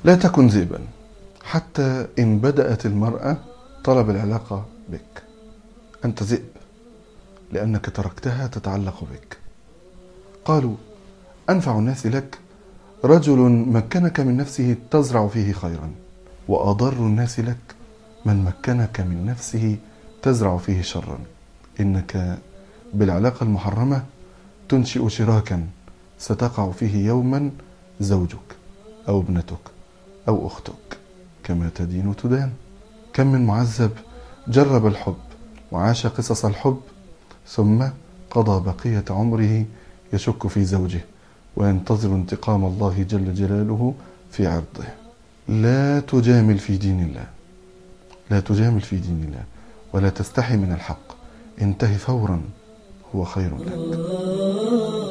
لا تكن ذئبا حتى إن بدأت المرأة طلب العلاقة بك. أنت ذئب لأنك تركتها تتعلق بك. قالوا: أنفع الناس لك رجل مكنك من نفسه تزرع فيه خيرا، وأضر الناس لك من مكنك من نفسه تزرع فيه شرا. إنك بالعلاقة المحرمة تنشئ شراكا ستقع فيه يوما زوجك أو ابنتك أو أختك، كما تدين تدان. كم من معذب جرب الحب وعاش قصص الحب ثم قضى بقية عمره يشك في زوجه وينتظر انتقام الله جل جلاله في عرضه. لا تجامل في دين الله، لا تجامل في دين الله، ولا تستحي من الحق. انتهي فورا، هو خير لك.